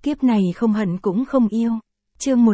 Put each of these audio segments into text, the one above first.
Kiếp này không hận cũng không yêu. Chương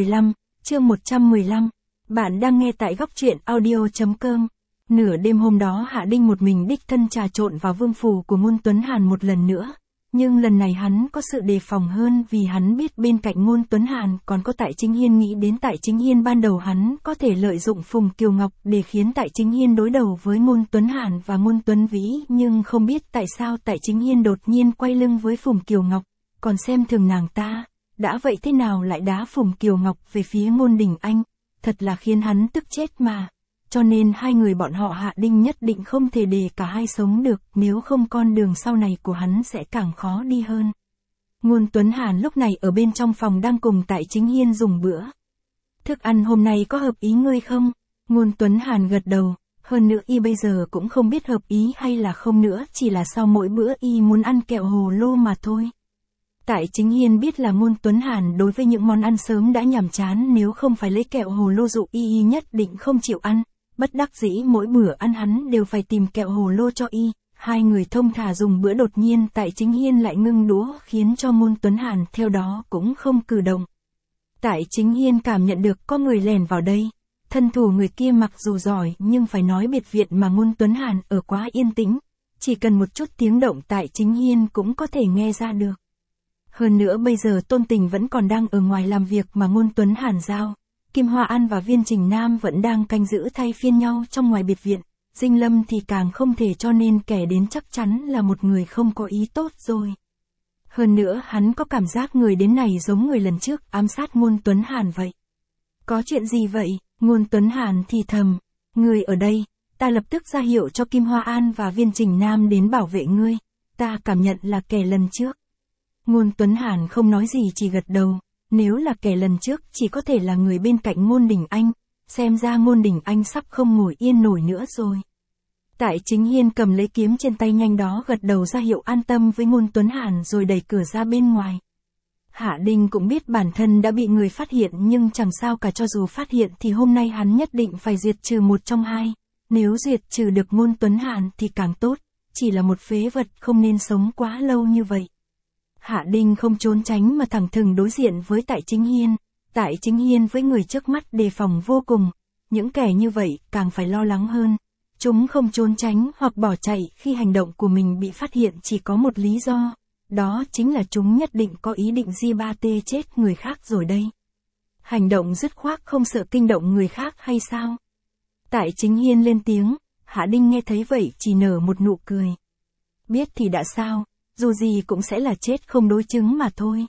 115. Bạn đang nghe tại góc truyện audio.com. Nửa đêm hôm đó Hạ Đinh một mình đích thân trà trộn vào vương phủ của Ngôn Tuấn Hàn một lần nữa. Nhưng lần này hắn có sự đề phòng hơn vì hắn biết bên cạnh Ngôn Tuấn Hàn còn có Tại Chính Hiên. Nghĩ đến Tại Chính Hiên, ban đầu hắn có thể lợi dụng Phùng Kiều Ngọc để khiến Tại Chính Hiên đối đầu với Ngôn Tuấn Hàn và Ngôn Tuấn Vĩ, nhưng không biết tại sao Tại Chính Hiên đột nhiên quay lưng với Phùng Kiều Ngọc, còn xem thường nàng ta. Đã vậy thế nào lại đá Phùng Kiều Ngọc về phía Ngôn Đình Anh, thật là khiến hắn tức chết mà. Cho nên hai người bọn họ Hạ Đinh nhất định không thể để cả hai sống được, nếu không con đường sau này của hắn sẽ càng khó đi hơn. Ngôn Tuấn Hàn lúc này ở bên trong phòng đang cùng Tại Chính Hiên dùng bữa. Thức ăn hôm nay có hợp ý ngươi không? Ngôn Tuấn Hàn gật đầu, hơn nữa y bây giờ cũng không biết hợp ý hay là không nữa, chỉ là sau mỗi bữa y muốn ăn kẹo hồ lô mà thôi. Tại Chính Hiên biết là Ngôn Tuấn Hàn đối với những món ăn sớm đã nhàm chán, nếu không phải lấy kẹo hồ lô dụ y nhất định không chịu ăn. Bất đắc dĩ mỗi bữa ăn hắn đều phải tìm kẹo hồ lô cho y. Hai người thông thả dùng bữa, đột nhiên Tại Chính Hiên lại ngưng đũa, khiến cho Ngôn Tuấn Hàn theo đó cũng không cử động. Tại Chính Hiên cảm nhận được có người lèn vào đây. Thân thủ người kia mặc dù giỏi nhưng phải nói biệt viện mà Ngôn Tuấn Hàn ở quá yên tĩnh. Chỉ cần một chút tiếng động Tại Chính Hiên cũng có thể nghe ra được. Hơn nữa bây giờ Tôn Tình vẫn còn đang ở ngoài làm việc mà Ngôn Tuấn Hàn giao. Kim Hoa An và Viên Trình Nam vẫn đang canh giữ thay phiên nhau trong ngoài biệt viện. Dinh Lâm thì càng không thể, cho nên kẻ đến chắc chắn là một người không có ý tốt rồi. Hơn nữa hắn có cảm giác người đến này giống người lần trước ám sát Ngôn Tuấn Hàn vậy. Có chuyện gì vậy? Ngôn Tuấn Hàn thì thầm. Người ở đây, ta lập tức ra hiệu cho Kim Hoa An và Viên Trình Nam đến bảo vệ ngươi. Ta cảm nhận là kẻ lần trước. Ngôn Tuấn Hàn không nói gì, chỉ gật đầu. Nếu là kẻ lần trước chỉ có thể là người bên cạnh Ngôn Đình Anh, xem ra Ngôn Đình Anh sắp không ngồi yên nổi nữa rồi. Tại Chính Hiên cầm lấy kiếm trên tay nhanh đó gật đầu ra hiệu an tâm với Ngôn Tuấn Hàn rồi đẩy cửa ra bên ngoài. Hạ Đinh cũng biết bản thân đã bị người phát hiện nhưng chẳng sao cả, cho dù phát hiện thì hôm nay hắn nhất định phải diệt trừ một trong hai. Nếu diệt trừ được Ngôn Tuấn Hàn thì càng tốt, chỉ là một phế vật không nên sống quá lâu như vậy. Hạ Đinh không trốn tránh mà thẳng thừng đối diện với Tại Chính Hiên. Tại Chính Hiên với người trước mắt đề phòng vô cùng. Những kẻ như vậy càng phải lo lắng hơn. Chúng không trốn tránh hoặc bỏ chạy khi hành động của mình bị phát hiện chỉ có một lý do. Đó chính là chúng nhất định có ý định tê chết người khác rồi đây. Hành động dứt khoát không sợ kinh động người khác hay sao? Tại Chính Hiên lên tiếng. Hạ Đinh nghe thấy vậy chỉ nở một nụ cười. Biết thì đã sao? Dù gì cũng sẽ là chết không đối chứng mà thôi.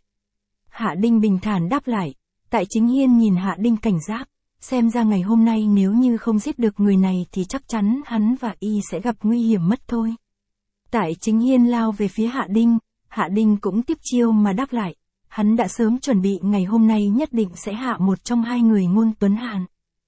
Hạ Đinh bình thản đáp lại. Tại Chính Hiên nhìn Hạ Đinh cảnh giác. Xem ra ngày hôm nay nếu như không giết được người này thì chắc chắn hắn và y sẽ gặp nguy hiểm mất thôi. Tại Chính Hiên lao về phía Hạ Đinh. Hạ Đinh cũng tiếp chiêu mà đáp lại. Hắn đã sớm chuẩn bị ngày hôm nay nhất định sẽ hạ một trong hai người Ngôn Tuấn Hàn.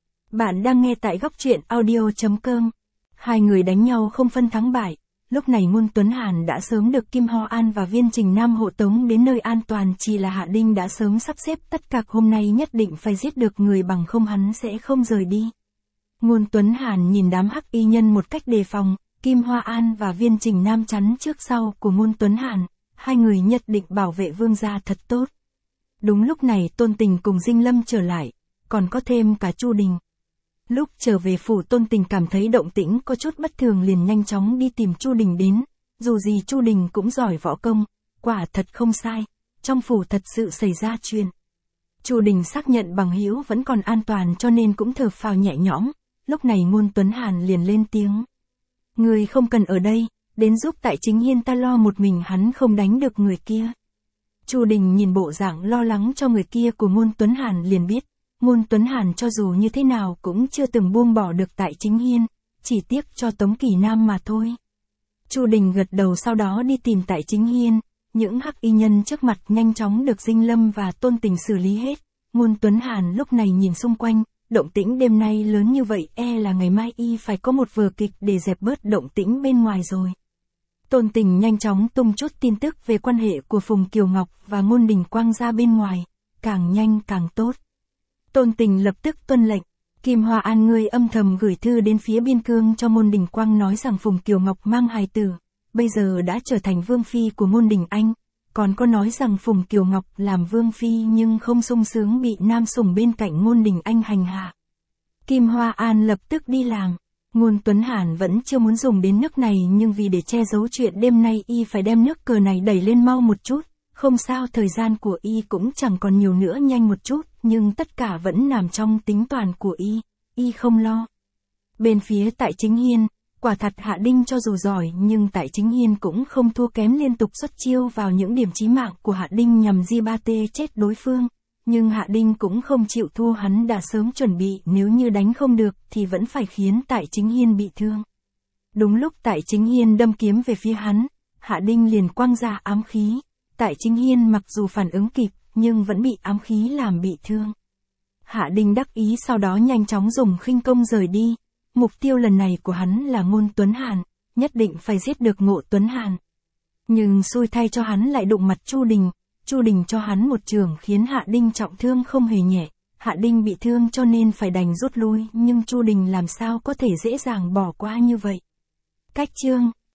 Bạn đang nghe tại góc truyện audio.com. Hai người đánh nhau không phân thắng bại. Lúc này Ngôn Tuấn Hàn đã sớm được Kim Hoa An và Viên Trình Nam hộ tống đến nơi an toàn, chỉ là Hạ Đinh đã sớm sắp xếp tất cả hôm nay nhất định phải giết được người, bằng không hắn sẽ không rời đi. Ngôn Tuấn Hàn nhìn đám hắc y nhân một cách đề phòng, Kim Hoa An và Viên Trình Nam chắn trước sau của Ngôn Tuấn Hàn, hai người nhất định bảo vệ vương gia thật tốt. Đúng lúc này Tôn Tình cùng Dinh Lâm trở lại, còn có thêm cả Chu Đình. Lúc trở về phủ Tôn Tình cảm thấy động tĩnh có chút bất thường liền nhanh chóng đi tìm Chu Đình đến, dù gì Chu Đình cũng giỏi võ công, quả thật không sai, trong phủ thật sự xảy ra chuyện. Chu Đình xác nhận bằng hữu vẫn còn an toàn cho nên cũng thở phào nhẹ nhõm, lúc này Ngôn Tuấn Hàn liền lên tiếng. Người không cần ở đây, đến giúp Tại Chính Hiên, ta lo một mình hắn không đánh được người kia. Chu Đình nhìn bộ dạng lo lắng cho người kia của Ngôn Tuấn Hàn liền biết. Ngôn Tuấn Hàn cho dù như thế nào cũng chưa từng buông bỏ được Tại Chính Hiên, chỉ tiếc cho Tống Kỳ Nam mà thôi. Chu Đình gật đầu sau đó đi tìm Tại Chính Hiên, những hắc y nhân trước mặt nhanh chóng được Dinh Lâm và Tôn Tình xử lý hết. Ngôn Tuấn Hàn lúc này nhìn xung quanh, động tĩnh đêm nay lớn như vậy là ngày mai y phải có một vở kịch để dẹp bớt động tĩnh bên ngoài rồi. Tôn Tình nhanh chóng tung chút tin tức về quan hệ của Phùng Kiều Ngọc và Ngôn Đình Quang ra bên ngoài, càng nhanh càng tốt. Tôn Tình lập tức tuân lệnh. Kim Hoa An, ngươi âm thầm gửi thư đến phía Biên Cương cho Ngôn Đình Quang nói rằng Phùng Kiều Ngọc mang hài tử, bây giờ đã trở thành vương phi của Ngôn Đình Anh, còn có nói rằng Phùng Kiều Ngọc làm vương phi nhưng không sung sướng bị nam sủng bên cạnh Ngôn Đình Anh hành hạ. Kim Hoa An lập tức đi làng. Ngôn Tuấn Hàn vẫn chưa muốn dùng đến nước này nhưng vì để che giấu chuyện đêm nay y phải đem nước cờ này đẩy lên mau một chút. Không sao, thời gian của y cũng chẳng còn nhiều nữa, nhanh một chút, nhưng tất cả vẫn nằm trong tính toán của y không lo. Bên phía Tại Chính Hiên, quả thật Hạ Đinh cho dù giỏi nhưng Tại Chính Hiên cũng không thua kém, liên tục xuất chiêu vào những điểm chí mạng của Hạ Đinh nhằm ba tê chết đối phương. Nhưng Hạ Đinh cũng không chịu thua, hắn đã sớm chuẩn bị nếu như đánh không được thì vẫn phải khiến Tại Chính Hiên bị thương. Đúng lúc Tại Chính Hiên đâm kiếm về phía hắn, Hạ Đinh liền quăng ra ám khí. Tại Chính Hiên mặc dù phản ứng kịp nhưng vẫn bị ám khí làm bị thương. Hạ Đinh đắc ý sau đó nhanh chóng dùng khinh công rời đi. Mục tiêu lần này của hắn là Ngôn Tuấn Hàn, nhất định phải giết được Ngộ Tuấn Hàn. Nhưng xui thay cho hắn lại đụng mặt Chu Đình. Chu Đình cho hắn một chưởng khiến Hạ Đinh trọng thương không hề nhẹ. Hạ Đinh bị thương cho nên phải đành rút lui, nhưng Chu Đình làm sao có thể dễ dàng bỏ qua như vậy. Cách chương